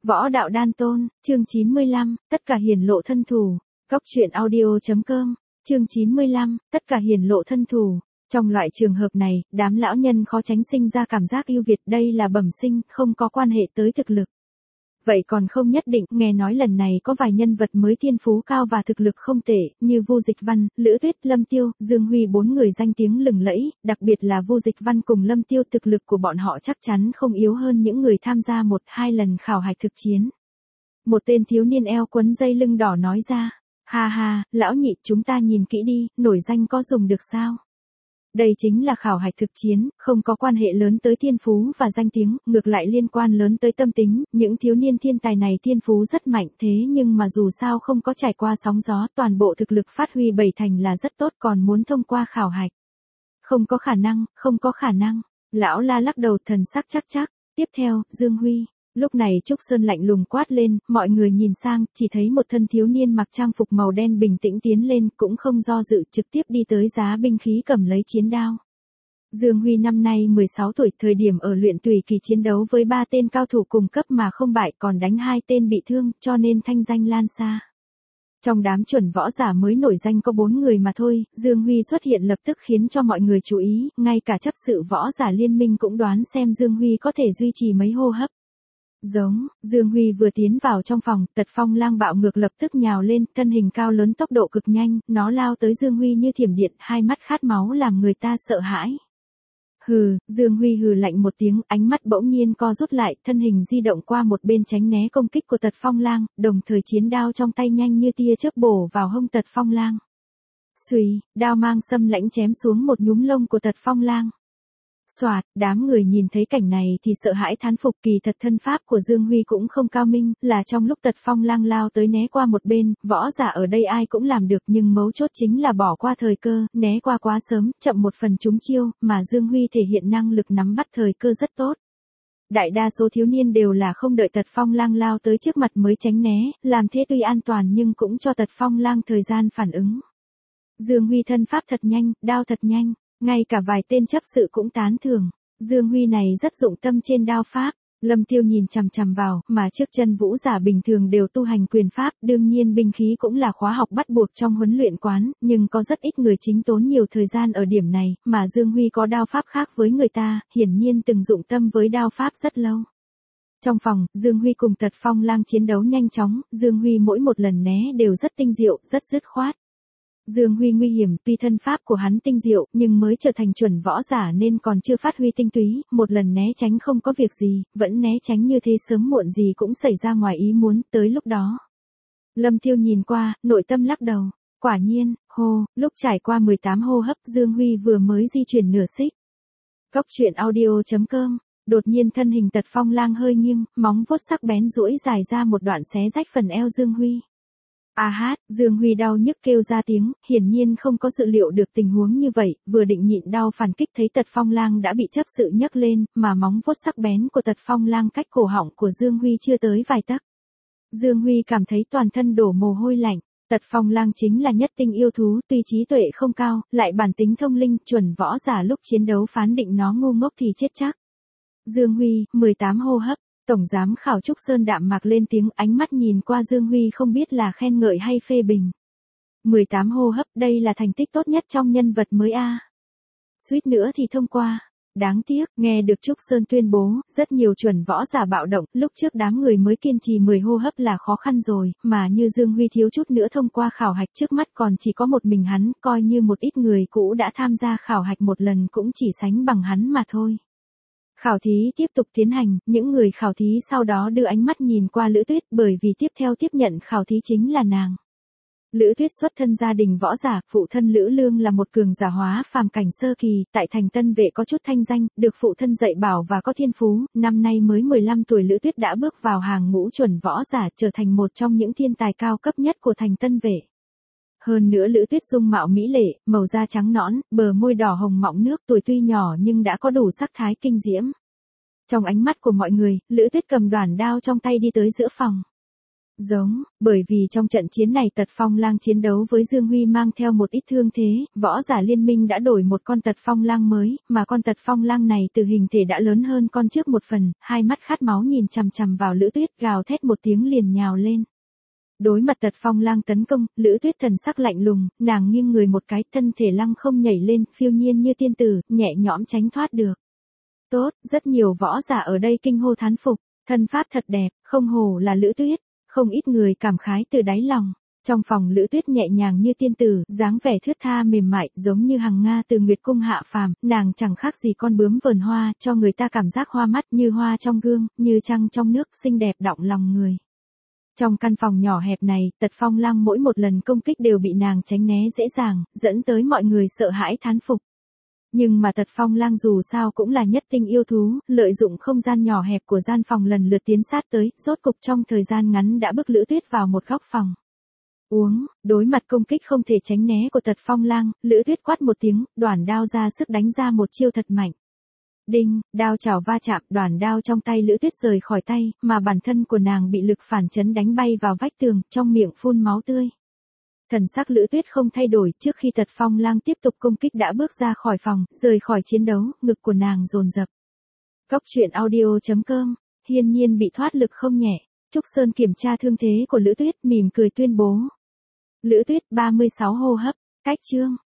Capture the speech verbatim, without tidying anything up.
Võ đạo đan tôn, chương chín mươi lăm, tất cả hiển lộ thân thủ. Cóc truyện audio.com, chương chín mươi lăm, tất cả hiển lộ thân thủ. Trong loại trường hợp này, đám lão nhân khó tránh sinh ra cảm giác ưu việt, đây là bẩm sinh, không có quan hệ tới thực lực. Vậy còn không nhất định, nghe nói lần này có vài nhân vật mới thiên phú cao và thực lực không tệ, như Vu Dịch Văn, Lữ Tuyết, Lâm Tiêu, Dương Huy, bốn người danh tiếng lừng lẫy, đặc biệt là Vu Dịch Văn cùng Lâm Tiêu, thực lực của bọn họ chắc chắn không yếu hơn những người tham gia một hai lần khảo hạch thực chiến. Một tên thiếu niên eo quấn dây lưng đỏ nói ra, ha ha, lão nhị, chúng ta nhìn kỹ đi, nổi danh có dùng được sao? Đây chính là khảo hạch thực chiến, không có quan hệ lớn tới thiên phú và danh tiếng, ngược lại liên quan lớn tới tâm tính, những thiếu niên thiên tài này thiên phú rất mạnh, thế nhưng mà dù sao không có trải qua sóng gió, toàn bộ thực lực phát huy bảy thành là rất tốt, còn muốn thông qua khảo hạch. Không có khả năng, không có khả năng, lão La lắc đầu thần sắc chắc chắc. Tiếp theo, Dương Huy. Lúc này Trúc Sơn lạnh lùng quát lên, mọi người nhìn sang, chỉ thấy một thân thiếu niên mặc trang phục màu đen bình tĩnh tiến lên, cũng không do dự, trực tiếp đi tới giá binh khí cầm lấy chiến đao. Dương Huy năm nay mười sáu tuổi, thời điểm ở luyện tùy kỳ chiến đấu với ba tên cao thủ cùng cấp mà không bại, còn đánh hai tên bị thương, cho nên thanh danh lan xa. Trong đám chuẩn võ giả mới nổi danh có bốn người mà thôi, Dương Huy xuất hiện lập tức khiến cho mọi người chú ý, ngay cả chấp sự võ giả liên minh cũng đoán xem Dương Huy có thể duy trì mấy hô hấp. Giống, Dương Huy vừa tiến vào trong phòng, Tật Phong Lang bạo ngược lập tức nhào lên, thân hình cao lớn tốc độ cực nhanh, nó lao tới Dương Huy như thiểm điện, hai mắt khát máu làm người ta sợ hãi. Hừ, Dương Huy hừ lạnh một tiếng, ánh mắt bỗng nhiên co rút lại, thân hình di động qua một bên tránh né công kích của Tật Phong Lang, đồng thời chiến đao trong tay nhanh như tia chớp bổ vào hông Tật Phong Lang. Xuy, đao mang xâm lãnh chém xuống một nhúm lông của Tật Phong Lang. Soạt, đám người nhìn thấy cảnh này thì sợ hãi thán phục, kỳ thật thân pháp của Dương Huy cũng không cao minh, là trong lúc Tật Phong Lang lao tới né qua một bên, võ giả ở đây ai cũng làm được, nhưng mấu chốt chính là bỏ qua thời cơ, né qua quá sớm, chậm một phần trúng chiêu, mà Dương Huy thể hiện năng lực nắm bắt thời cơ rất tốt. Đại đa số thiếu niên đều là không đợi Tật Phong Lang lao tới trước mặt mới tránh né, làm thế tuy an toàn nhưng cũng cho Tật Phong Lang thời gian phản ứng. Dương Huy thân pháp thật nhanh, đao thật nhanh. Ngay cả vài tên chấp sự cũng tán thưởng, Dương Huy này rất dụng tâm trên đao pháp. Lâm Tiêu nhìn chằm chằm vào, mà trước chân vũ giả bình thường đều tu hành quyền pháp, đương nhiên binh khí cũng là khóa học bắt buộc trong huấn luyện quán, nhưng có rất ít người chính tốn nhiều thời gian ở điểm này, mà Dương Huy có đao pháp khác với người ta, hiển nhiên từng dụng tâm với đao pháp rất lâu. Trong phòng, Dương Huy cùng Tật Phong Lang chiến đấu nhanh chóng, Dương Huy mỗi một lần né đều rất tinh diệu, rất dứt khoát. Dương Huy nguy hiểm, tuy thân pháp của hắn tinh diệu, nhưng mới trở thành chuẩn võ giả nên còn chưa phát huy tinh túy, một lần né tránh không có việc gì, vẫn né tránh như thế sớm muộn gì cũng xảy ra ngoài ý muốn, tới lúc đó. Lâm Tiêu nhìn qua, nội tâm lắc đầu, quả nhiên, hô, lúc trải qua mười tám hô hấp Dương Huy vừa mới di chuyển nửa xích. Cóc truyện audio.com, đột nhiên thân hình Tật Phong Lang hơi nghiêng, móng vuốt sắc bén duỗi dài ra một đoạn xé rách phần eo Dương Huy. A hát, Dương Huy đau nhức kêu ra tiếng, hiển nhiên không có dự liệu được tình huống như vậy, vừa định nhịn đau phản kích thấy Tật Phong Lang đã bị chấp sự nhấc lên, mà móng vuốt sắc bén của Tật Phong Lang cách cổ họng của Dương Huy chưa tới vài tấc. Dương Huy cảm thấy toàn thân đổ mồ hôi lạnh, Tật Phong Lang chính là nhất tinh yêu thú, tuy trí tuệ không cao, lại bản tính thông linh, chuẩn võ giả lúc chiến đấu phán định nó ngu ngốc thì chết chắc. Dương Huy, mười tám hô hấp. Tổng giám khảo Trúc Sơn đạm mạc lên tiếng, ánh mắt nhìn qua Dương Huy không biết là khen ngợi hay phê bình. mười tám hô hấp, đây là thành tích tốt nhất trong nhân vật mới a. Suýt nữa thì thông qua. Đáng tiếc, nghe được Trúc Sơn tuyên bố, rất nhiều chuẩn võ giả bạo động, lúc trước đám người mới kiên trì mười hô hấp là khó khăn rồi, mà như Dương Huy thiếu chút nữa thông qua khảo hạch, trước mắt còn chỉ có một mình hắn, coi như một ít người cũ đã tham gia khảo hạch một lần cũng chỉ sánh bằng hắn mà thôi. Khảo thí tiếp tục tiến hành, những người khảo thí sau đó đưa ánh mắt nhìn qua Lữ Tuyết, bởi vì tiếp theo tiếp nhận khảo thí chính là nàng. Lữ Tuyết xuất thân gia đình võ giả, phụ thân Lữ Lương là một cường giả hóa phàm cảnh sơ kỳ, tại thành Tân Vệ có chút thanh danh, được phụ thân dạy bảo và có thiên phú, năm nay mới mười lăm tuổi Lữ Tuyết đã bước vào hàng ngũ chuẩn võ giả, trở thành một trong những thiên tài cao cấp nhất của thành Tân Vệ. Hơn nữa Lữ Tuyết dung mạo mỹ lệ, màu da trắng nõn, bờ môi đỏ hồng mọng nước, tuổi tuy nhỏ nhưng đã có đủ sắc thái kinh diễm. Trong ánh mắt của mọi người, Lữ Tuyết cầm đoản đao trong tay đi tới giữa phòng. Giống, bởi vì trong trận chiến này Tật Phong Lang chiến đấu với Dương Huy mang theo một ít thương thế, võ giả liên minh đã đổi một con Tật Phong Lang mới, mà con Tật Phong Lang này từ hình thể đã lớn hơn con trước một phần, hai mắt khát máu nhìn chằm chằm vào Lữ Tuyết, gào thét một tiếng liền nhào lên. Đối mặt Tật Phong Lang tấn công, Lữ Tuyết thần sắc lạnh lùng, nàng nghiêng người một cái, thân thể lăng không nhảy lên, phiêu nhiên như tiên tử, nhẹ nhõm tránh thoát được. Tốt, rất nhiều võ giả ở đây kinh hô thán phục, thân pháp thật đẹp, không hổ là Lữ Tuyết, không ít người cảm khái từ đáy lòng. Trong phòng Lữ Tuyết nhẹ nhàng như tiên tử, dáng vẻ thướt tha mềm mại, giống như hằng nga từ Nguyệt cung hạ phàm, nàng chẳng khác gì con bướm vờn hoa, cho người ta cảm giác hoa mắt, như hoa trong gương, như trăng trong nước, xinh đẹp động lòng người. Trong căn phòng nhỏ hẹp này, Tật Phong Lang mỗi một lần công kích đều bị nàng tránh né dễ dàng, dẫn tới mọi người sợ hãi thán phục. Nhưng mà Tật Phong Lang dù sao cũng là nhất tinh yêu thú, lợi dụng không gian nhỏ hẹp của gian phòng lần lượt tiến sát tới, rốt cục trong thời gian ngắn đã bức Lữ Tuyết vào một góc phòng. Uống, đối mặt công kích không thể tránh né của Tật Phong Lang, Lữ Tuyết quát một tiếng, đoản đao ra sức đánh ra một chiêu thật mạnh. Đinh, đao chảo va chạm, đoản đao trong tay Lữ Tuyết rời khỏi tay, mà bản thân của nàng bị lực phản chấn đánh bay vào vách tường, trong miệng phun máu tươi. Thần sắc Lữ Tuyết không thay đổi, trước khi Tật Phong Lang tiếp tục công kích đã bước ra khỏi phòng, rời khỏi chiến đấu, ngực của nàng dồn dập. Cóc truyện audio chấm com, hiên nhiên bị thoát lực không nhẹ. Trúc Sơn kiểm tra thương thế của Lữ Tuyết, mỉm cười tuyên bố. Lữ Tuyết ba mươi sáu hô hấp, cách chương.